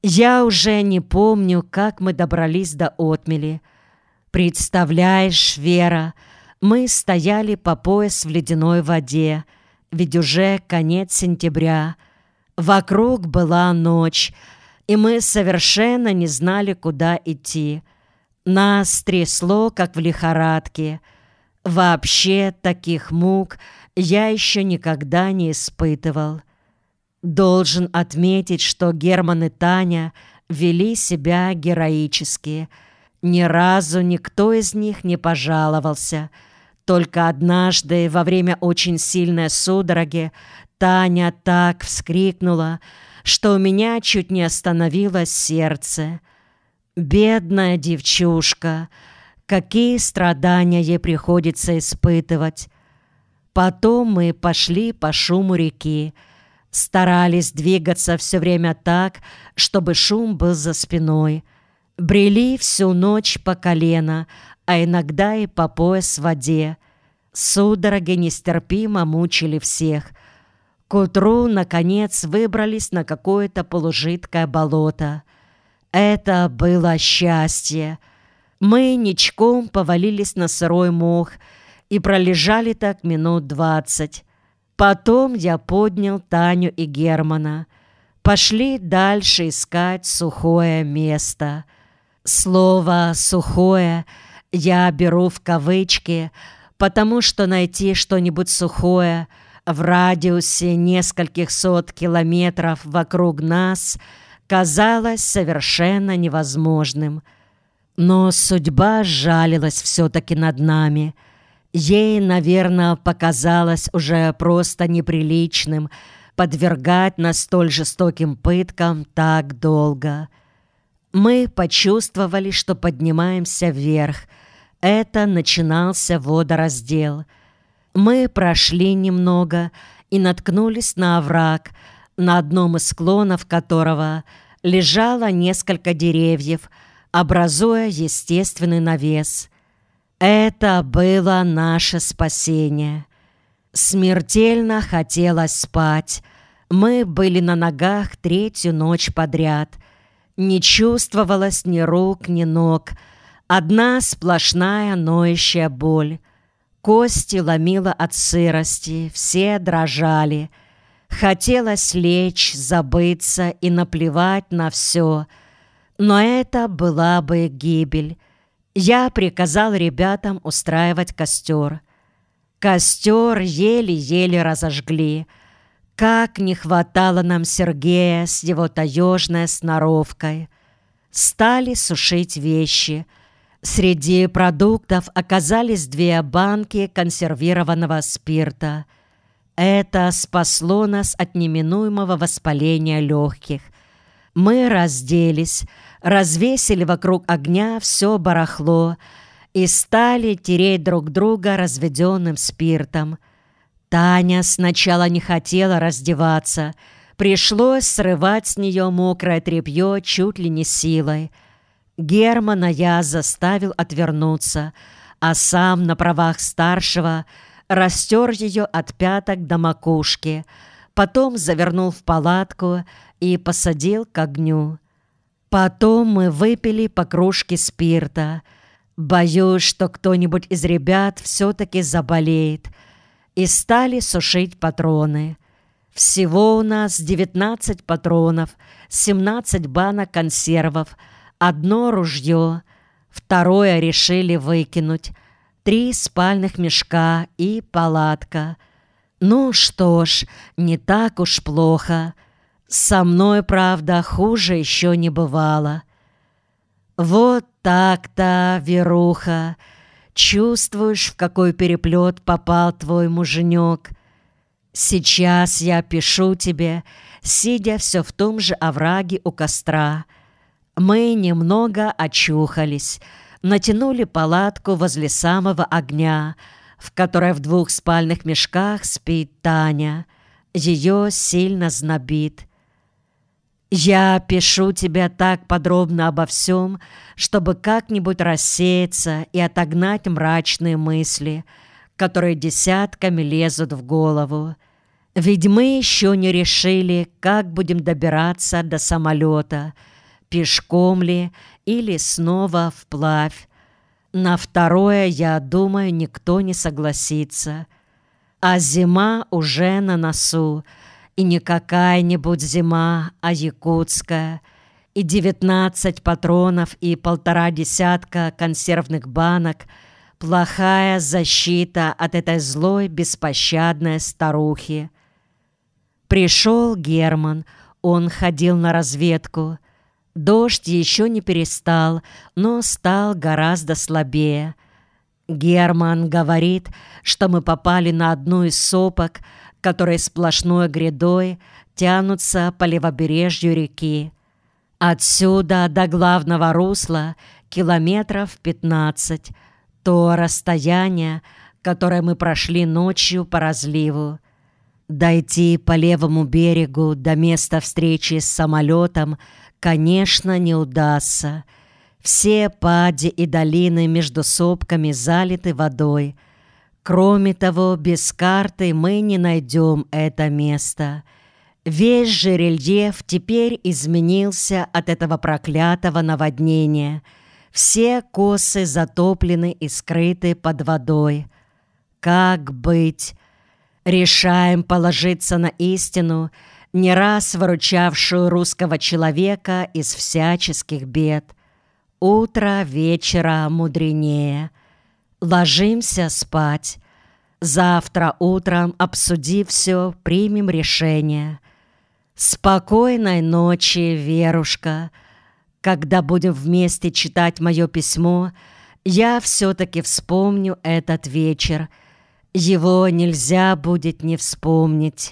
Я уже не помню, как мы добрались до отмели. Представляешь, Вера, мы стояли по пояс в ледяной воде, ведь уже конец сентября. Вокруг была ночь, и мы совершенно не знали, куда идти. Нас трясло, как в лихорадке. Вообще таких мук я еще никогда не испытывал. Должен отметить, что Герман и Таня вели себя героически. Ни разу никто из них не пожаловался. Только однажды, во время очень сильной судороги, Таня так вскрикнула, что у меня чуть не остановилось сердце. Бедная девчушка, какие страдания ей приходится испытывать. Потом мы пошли по шуму реки, старались двигаться все время так, чтобы шум был за спиной. Брели всю ночь по колено, а иногда и по пояс в воде. Судороги нестерпимо мучили всех. К утру, наконец, выбрались на какое-то полужидкое болото. Это было счастье. Мы ничком повалились на сырой мох и пролежали так минут 20. Потом я поднял Таню и Германа. Пошли дальше искать сухое место. Слово «сухое» я беру в кавычки, потому что найти что-нибудь сухое в радиусе нескольких сот километров вокруг нас казалось совершенно невозможным. Но судьба сжалилась все-таки над нами. Ей, наверное, показалось уже просто неприличным подвергать нас столь жестоким пыткам так долго. Мы почувствовали, что поднимаемся вверх. Это начинался водораздел. Мы прошли немного и наткнулись на овраг, на одном из склонов которого лежало несколько деревьев, образуя естественный навес. Это было наше спасение. Смертельно хотелось спать. Мы были на ногах третью ночь подряд. Не чувствовалось ни рук, ни ног. Одна сплошная ноющая боль. Кости ломило от сырости, все дрожали. Хотелось лечь, забыться и наплевать на все. Но это была бы гибель. Я приказал ребятам устраивать костер. Костер еле-еле разожгли. Как не хватало нам Сергея с его таежной сноровкой. Стали сушить вещи. Среди продуктов оказались 2 банки консервированного спирта. Это спасло нас от неминуемого воспаления легких. Мы разделись, развесили вокруг огня все барахло и стали тереть друг друга разведенным спиртом. Таня сначала не хотела раздеваться. Пришлось срывать с нее мокрое тряпье чуть ли не силой. Германа я заставил отвернуться, а сам на правах старшего растер ее от пяток до макушки, потом завернул в палатку и посадил к огню. Потом мы выпили по кружке спирта. Боюсь, что кто-нибудь из ребят все-таки заболеет. И стали сушить патроны. Всего у нас 19 патронов, 17 банок консервов, 1 ружье, 2 решили выкинуть, 3 спальных мешка и палатка. Ну что ж, не так уж плохо. Со мной, правда, хуже еще не бывало. Вот так-то, Веруха. Чувствуешь, в какой переплет попал твой муженек? Сейчас я пишу тебе, сидя все в том же овраге у костра. Мы немного очухались, натянули палатку возле самого огня, в которой в 2 спальных мешках спит Таня. Ее сильно знобит. Я пишу тебе так подробно обо всем, чтобы как-нибудь рассеяться и отогнать мрачные мысли, которые десятками лезут в голову. Ведь мы еще не решили, как будем добираться до самолета. пешком ли или снова вплавь. На второе, я думаю, никто не согласится. А зима уже на носу, и не какая-нибудь зима, а якутская, и 19 патронов и 1,5 десятка консервных банок — плохая защита от этой злой, беспощадной старухи. Пришел Герман, он ходил на разведку. Дождь еще не перестал, но стал гораздо слабее. Герман говорит, что мы попали на одну из сопок, которые сплошной грядой тянутся по левобережью реки. Отсюда до главного русла километров 15, то расстояние, которое мы прошли ночью по разливу. Дойти по левому берегу до места встречи с самолетом, конечно, не удастся. Все пади и долины между сопками залиты водой. Кроме того, без карты мы не найдем это место. Весь же рельеф теперь изменился от этого проклятого наводнения. Все косы затоплены и скрыты под водой. Как быть? Решаем положиться на истину, не раз выручавшую русского человека из всяческих бед. Утро вечера мудренее. Ложимся спать. Завтра утром, обсудив все, примем решение. Спокойной ночи, Верушка. Когда будем вместе читать мое письмо, я все-таки вспомню этот вечер. Его нельзя будет не вспомнить.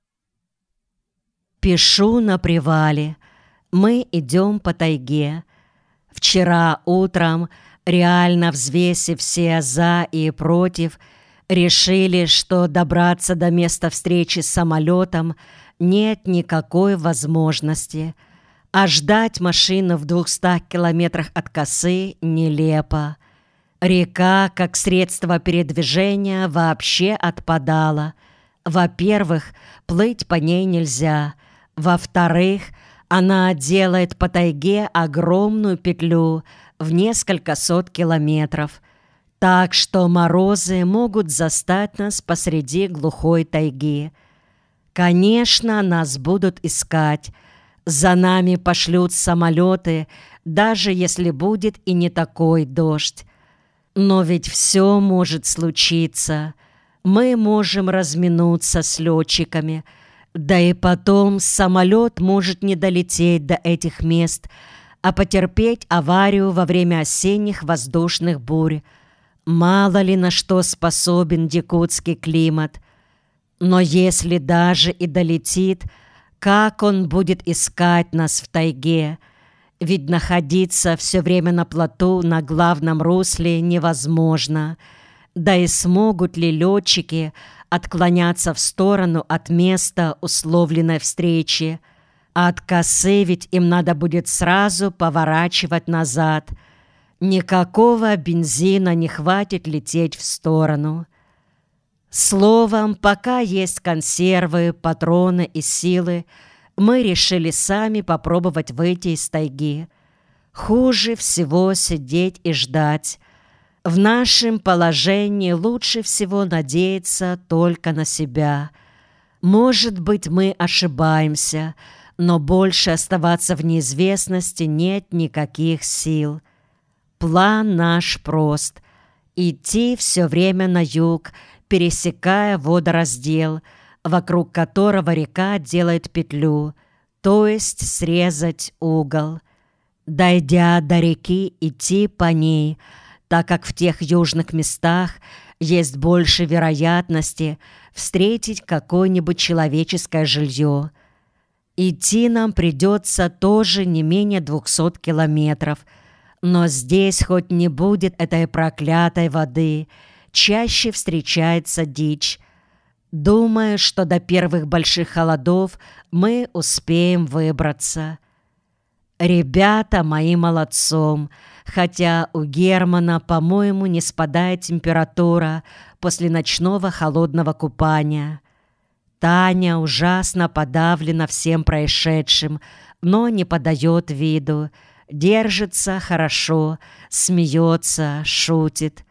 Пишу на привале. Мы идем по тайге. Вчера утром, реально взвесив все «за» и «против», решили, что добраться до места встречи с самолетом нет никакой возможности, а ждать машину в 200 километрах от косы нелепо. Река, как средство передвижения, вообще отпадала. Во-первых, плыть по ней нельзя. Во-вторых, она делает по тайге огромную петлю в несколько сот километров, так что морозы могут застать нас посреди глухой тайги. Конечно, нас будут искать. За нами пошлют самолеты, даже если будет и не такой дождь. Но ведь все может случиться. Мы можем разминуться с летчиками. Да и потом самолет может не долететь до этих мест, а потерпеть аварию во время осенних воздушных бурь. Мало ли на что способен якутский климат. Но если даже и долетит, как он будет искать нас в тайге? Ведь находиться все время на плоту на главном русле невозможно. Да и смогут ли летчики отклоняться в сторону от места условленной встречи? А от косы ведь им надо будет сразу поворачивать назад. Никакого бензина не хватит лететь в сторону. Словом, пока есть консервы, патроны и силы, мы решили сами попробовать выйти из тайги. Хуже всего сидеть и ждать. В нашем положении лучше всего надеяться только на себя. Может быть, мы ошибаемся, но больше оставаться в неизвестности нет никаких сил. План наш прост — идти все время на юг, пересекая водораздел, вокруг которого река делает петлю, то есть срезать угол. Дойдя до реки, идти по ней, так как в тех южных местах есть больше вероятности встретить какое-нибудь человеческое жилье. Идти нам придется тоже не менее 200 километров, но здесь хоть не будет этой проклятой воды, чаще встречается дичь. Думаю, что до первых больших холодов мы успеем выбраться. Ребята мои молодцом, хотя у Германа, по-моему, не спадает температура после ночного холодного купания. Таня ужасно подавлена всем происшедшим, но не подает виду, держится хорошо, смеется, шутит.